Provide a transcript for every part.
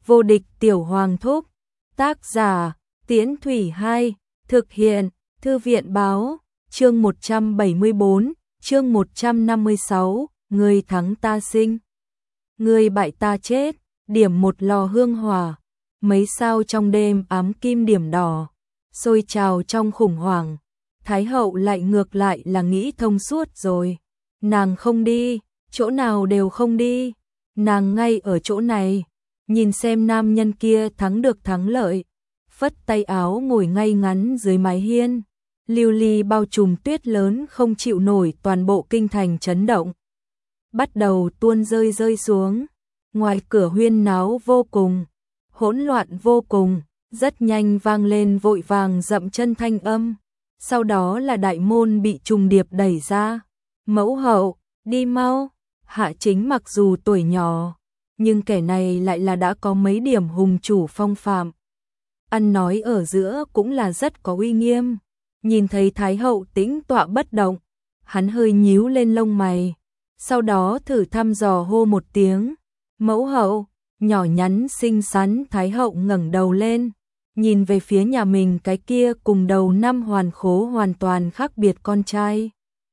Vô địch tiểu hoàng thúc. Tác giả Tiễn Thủy 2. Thực hiện Thư viện báo. Chương 174, chương 156. Người thắng ta sinh, người bại ta chết. Điểm một lò hương hỏa, mấy sao trong đêm ám kim điểm đỏ, sôi trào trong khủng hoảng. Thái hậu lại ngược lại là nghĩ thông suốt rồi. Nàng không đi, chỗ nào đều không đi. Nàng ngay ở chỗ này, nhìn xem nam nhân kia thắng được thắng lợi. Phất tay áo ngồi ngay ngắn dưới mái hiên. Lưu ly bao trùm tuyết lớn không chịu nổi, toàn bộ kinh thành chấn động. Bắt đầu tuôn rơi xuống. Ngoài cửa huyên náo vô cùng, hỗn loạn vô cùng, rất nhanh vang lên vội vàng dậm chân thanh âm. Sau đó là đại môn bị trùng điệp đẩy ra. Mẫu hậu, đi mau. Hạ Chính mặc dù tuổi nhỏ, nhưng kẻ này lại là đã có mấy điểm hùng chủ phong phạm. Ăn nói ở giữa cũng là rất có uy nghiêm. Nhìn thấy Thái hậu tĩnh tọa bất động, hắn hơi nhíu lên lông mày. Sau đó thử thăm dò hô một tiếng. Mẫu hậu. Nhỏ nhắn xinh xắn Thái hậu ngẩng đầu lên, nhìn về phía nhà mình cái kia cùng đầu năm hoàn khố hoàn toàn khác biệt con trai.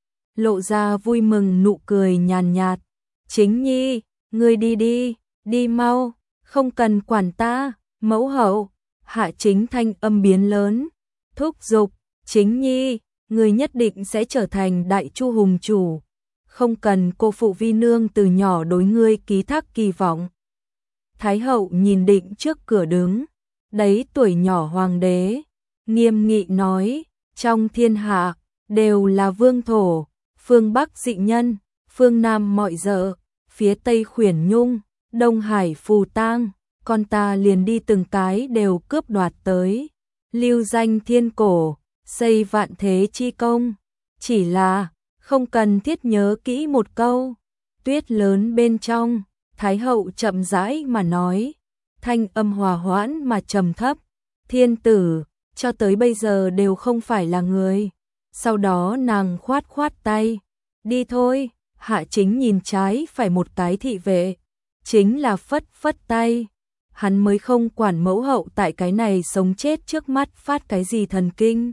Lộ ra vui mừng nụ cười nhàn nhạt. Chính nhi, ngươi đi đi, đi mau, không cần quản ta. Mẫu hậu. Hạ Chính thanh âm biến lớn, thúc giục. Chính nhi, ngươi nhất định sẽ trở thành đại chu hùng chủ. Không cần cô phụ vi nương từ nhỏ đối ngươi ký thác kỳ vọng. Thái hậu nhìn định trước cửa đứng đấy tuổi nhỏ hoàng đế, nghiêm nghị nói, trong thiên hạ đều là vương thổ, phương Bắc dị nhân, phương Nam mọi dợ, phía Tây khuyển nhung, Đông Hải phù tang, con ta liền đi từng cái đều cướp đoạt tới, lưu danh thiên cổ, xây vạn thế chi công. Chỉ là không cần thiết nhớ kỹ một câu. Tuyết lớn bên trong, Thái hậu chậm rãi mà nói, thanh âm hòa hoãn mà trầm thấp. Thiên tử, cho tới bây giờ đều không phải là người. Sau đó nàng khoát khoát tay. Đi thôi. Hạ Chính nhìn trái phải một cái thị vệ. Chính là phất phất tay. Hắn mới không quản mẫu hậu tại cái này sống chết trước mắt phát cái gì thần kinh.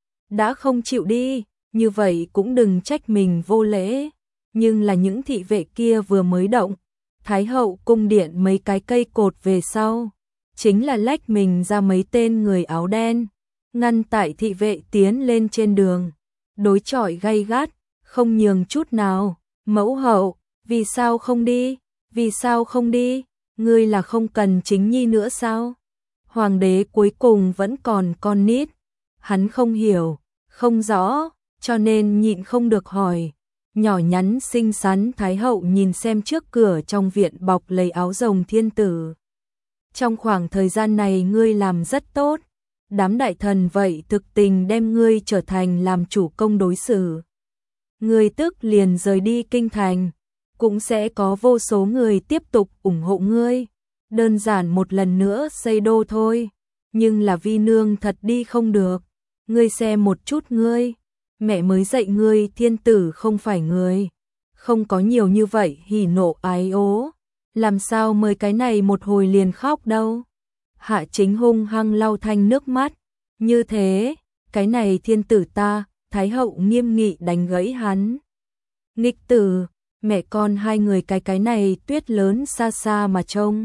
Đã không chịu đi, như vậy cũng đừng trách mình vô lễ. Nhưng là những thị vệ kia vừa mới động, Thái hậu cung điện mấy cái cây cột về sau, chính là lách mình ra mấy tên người áo đen, ngăn tại thị vệ tiến lên trên đường, đối chọi gay gắt, không nhường chút nào. Mẫu hậu, vì sao không đi? Vì sao không đi? Ngươi là không cần Chính nhi nữa sao? Hoàng đế cuối cùng vẫn còn con nít, hắn không hiểu, không rõ, cho nên nhịn không được hỏi. Nhỏ nhắn xinh xắn Thái hậu nhìn xem trước cửa trong viện bọc lấy áo rồng thiên tử. Trong khoảng thời gian này ngươi làm rất tốt, đám đại thần vậy thực tình đem ngươi trở thành làm chủ công đối xử. Ngươi tức liền rời đi kinh thành, cũng sẽ có vô số người tiếp tục ủng hộ ngươi. Đơn giản một lần nữa xây đô thôi, nhưng là vi nương thật đi không được. Ngươi xem một chút ngươi. Mẹ mới dạy ngươi thiên tử không phải người, không có nhiều như vậy hỉ nộ ái ố, làm sao mới cái này một hồi liền khóc đâu. Hạ Chính hung hăng lau thanh nước mắt, như thế, cái này thiên tử ta. Thái hậu nghiêm nghị đánh gãy hắn. Nghịch tử, mẹ con hai người cái này tuyết lớn xa xa mà trông.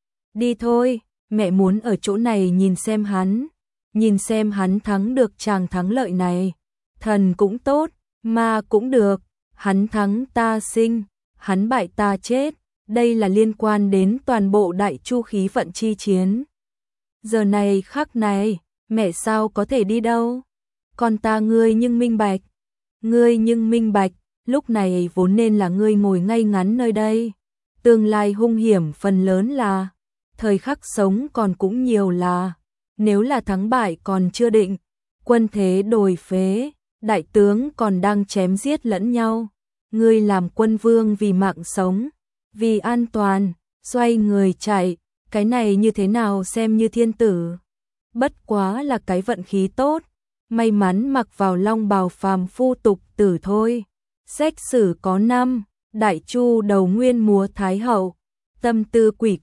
Đi thôi, mẹ muốn ở chỗ này nhìn xem hắn thắng được chàng thắng lợi này. Thần cũng tốt, ma cũng được, hắn thắng ta sinh, hắn bại ta chết, đây là liên quan đến toàn bộ đại chu khí vận chi chiến. Giờ này khắc này, mẹ sao có thể đi đâu? Con ta ngươi nhưng minh bạch, lúc này vốn nên là ngươi ngồi ngay ngắn nơi đây. Tương lai hung hiểm phần lớn là, thời khắc sống còn cũng nhiều là, nếu là thắng bại còn chưa định, quân thế đồi phế. Đại tướng còn đang chém giết lẫn nhau. Ngươi làm quân vương vì mạng sống, vì an toàn, xoay người chạy, cái này như thế nào xem như thiên tử. Bất quá là cái vận khí tốt, may mắn mặc vào long bào phàm phu tục tử thôi. Sách sử có năm, đại chu đầu nguyên múa Thái hậu, tâm tư quỷ quyệt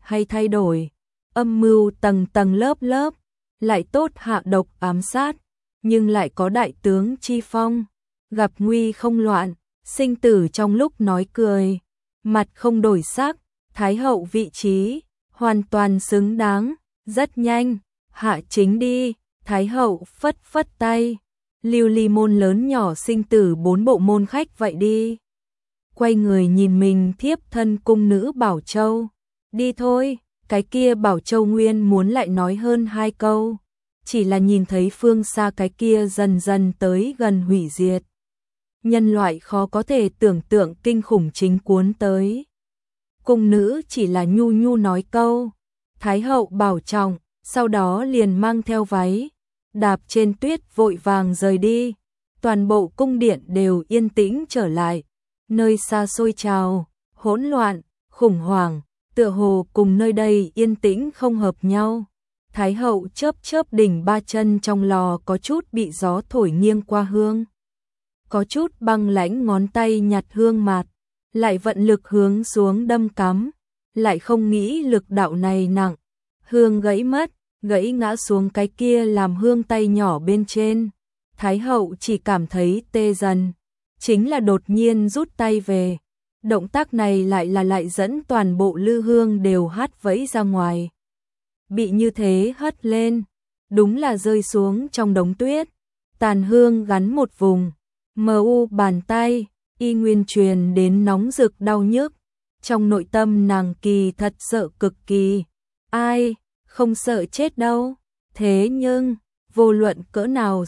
hay thay đổi, âm mưu tầng tầng lớp lớp, lại tốt hạ độc ám sát, nhưng lại có đại tướng chi phong, gặp nguy không loạn, sinh tử trong lúc nói cười, mặt không đổi sắc, thái hậu vị trí, hoàn toàn xứng đáng, rất nhanh, hạ chính đi, thái hậu phất phất tay, lưu ly môn lớn nhỏ sinh tử 4 bộ môn khách vậy đi. Quay người nhìn mình thiếp thân cung nữ Bảo Châu, đi thôi, cái kia Bảo Châu nguyên muốn lại nói hơn 2 câu, chỉ là nhìn thấy phương xa cái kia dần dần tới gần hủy diệt. Nhân loại khó có thể tưởng tượng kinh khủng chính cuốn tới. Cung nữ chỉ là nhu nhu nói câu, thái hậu bảo trọng, sau đó liền mang theo váy, đạp trên tuyết vội vàng rời đi. Toàn bộ cung điện đều yên tĩnh trở lại, nơi xa xôi trào, hỗn loạn, khủng hoảng, tựa hồ cùng nơi đây yên tĩnh không hợp nhau. Thái hậu chớp chớp đỉnh 3 chân trong lò có chút bị gió thổi nghiêng qua hương. Có chút băng lãnh ngón tay nhặt hương mạt, lại vận lực hướng xuống đâm cắm, lại không nghĩ lực đạo này nặng, hương gãy mất, gãy ngã xuống cái kia làm hương tay nhỏ bên trên. Thái hậu chỉ cảm thấy tê dần, chính là đột nhiên rút tay về. Động tác này lại dẫn toàn bộ lư hương đều hát vẫy ra ngoài. Bị như thế hất lên, đúng là rơi xuống trong đống tuyết, tàn hương gắn một vùng. Mu bàn tay, y nguyên truyền đến nóng rực đau nhức, trong nội tâm nàng kỳ thật sợ cực kỳ. Ai, không sợ chết đâu, thế nhưng, vô luận cỡ nào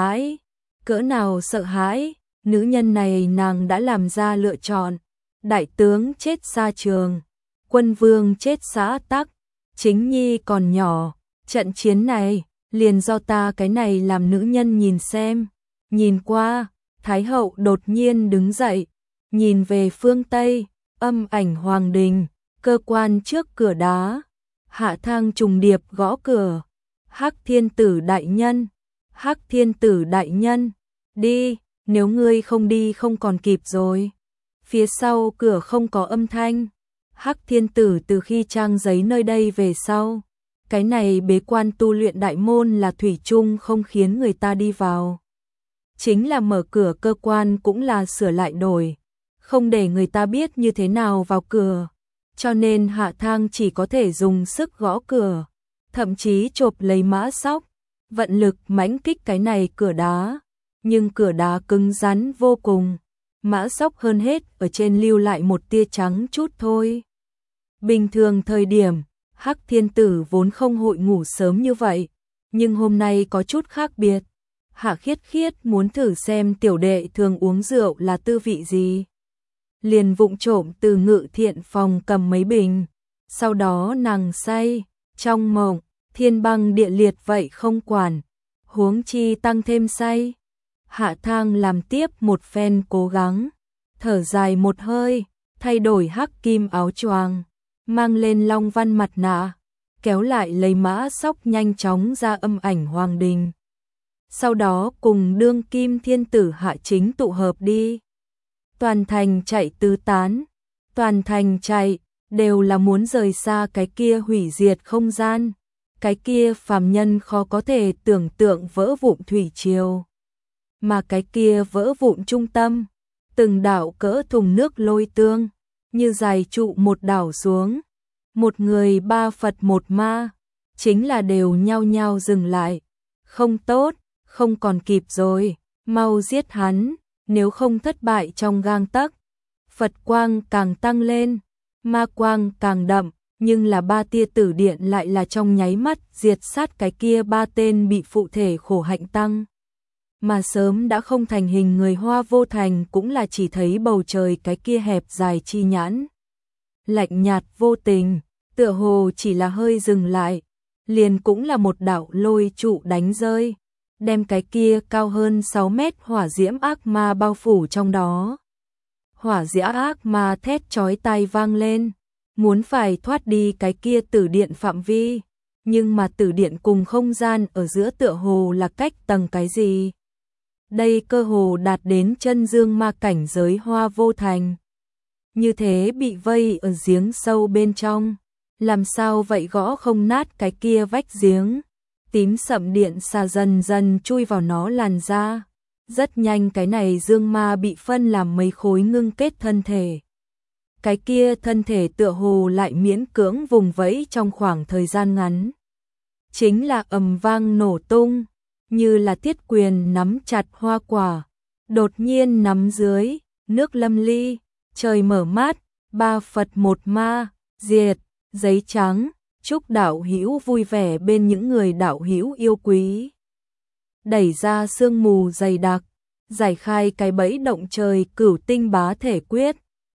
sợ hãi, nữ nhân này nàng đã làm ra lựa chọn. Đại tướng chết xa trường, quân vương chết xã tắc, chính nhi còn nhỏ, trận chiến này, liền do ta cái này làm nữ nhân nhìn xem. Nhìn qua, Thái hậu đột nhiên đứng dậy, nhìn về phương Tây, âm ảnh hoàng đình, cơ quan trước cửa đá, hạ thang trùng điệp gõ cửa. Hắc thiên tử đại nhân, Hắc thiên tử đại nhân, đi, nếu ngươi không đi không còn kịp rồi. Phía sau cửa không có âm thanh. Hắc thiên tử từ khi trang giấy nơi đây về sau, cái này bế quan tu luyện đại môn là thủy chung không khiến người ta đi vào. Chính là mở cửa cơ quan cũng là sửa lại đổi, không để người ta biết như thế nào vào cửa, cho nên hạ thang chỉ có thể dùng sức gõ cửa, thậm chí chộp lấy mã sóc, vận lực mãnh kích cái này cửa đá, nhưng cửa đá cứng rắn vô cùng, mã sóc hơn hết ở trên lưu lại một tia trắng chút thôi. Bình thường thời điểm, Hắc thiên tử vốn không hội ngủ sớm như vậy, nhưng hôm nay có chút khác biệt. Hạ khiết khiết muốn thử xem tiểu đệ thường uống rượu là tư vị gì. Liền vụng trộm từ ngự thiện phòng cầm mấy bình, sau đó nàng say, trong mộng, thiên băng địa liệt vậy không quản, huống chi tăng thêm say. Hạ thang làm tiếp một phen cố gắng, thở dài một hơi, thay đổi hắc kim áo choàng, mang lên long văn mặt nạ, kéo lại lấy mã sóc nhanh chóng ra âm ảnh hoàng đình. Sau đó cùng đương kim thiên tử hạ chính tụ hợp đi. Toàn thành chạy tứ tán, toàn thành chạy, đều là muốn rời xa cái kia hủy diệt không gian, cái kia phàm nhân khó có thể tưởng tượng vỡ vụn thủy triều. Mà cái kia vỡ vụn trung tâm, từng đảo cỡ thùng nước lôi tương, như dài trụ một đảo xuống, một người 3 Phật 1 ma, chính là đều nhao nhao dừng lại. Không tốt, không còn kịp rồi, mau giết hắn, nếu không thất bại trong gang tấc. Phật quang càng tăng lên, ma quang càng đậm, nhưng là 3 tia tử điện lại là trong nháy mắt diệt sát cái kia 3 tên bị phụ thể khổ hạnh tăng. Mà sớm đã không thành hình người Hoa Vô Thành cũng là chỉ thấy bầu trời cái kia hẹp dài chi nhãn. Lạnh nhạt vô tình, tựa hồ chỉ là hơi dừng lại, liền cũng là một đạo lôi trụ đánh rơi, đem cái kia cao hơn 6 mét hỏa diễm ác ma bao phủ trong đó. Hỏa diễm ác ma thét chói tai vang lên, muốn phải thoát đi cái kia tử điện phạm vi, nhưng mà tử điện cùng không gian ở giữa tựa hồ là cách tầng cái gì. Đây cơ hồ đạt đến chân dương ma cảnh giới Hoa Vô Thành. Như thế bị vây ở giếng sâu bên trong, Làm sao vậy, gõ không nát cái kia vách giếng. Tím sậm điện xà dần dần chui vào nó làn da. Rất nhanh cái này dương ma bị phân làm mấy khối ngưng kết thân thể. Cái kia thân thể tựa hồ lại miễn cưỡng vùng vẫy trong khoảng thời gian ngắn. Chính là ầm vang nổ tung, như là Thiết Quyền nắm chặt hoa quả. Đột nhiên nắm dưới, nước lâm ly, trời mở mát, 3 Phật 1 ma, diệt, giấy trắng, chúc đạo hữu vui vẻ bên những người đạo hữu yêu quý. Đẩy ra sương mù dày đặc, giải khai cái bẫy động trời Cửu Tinh Bá Thể Quyết.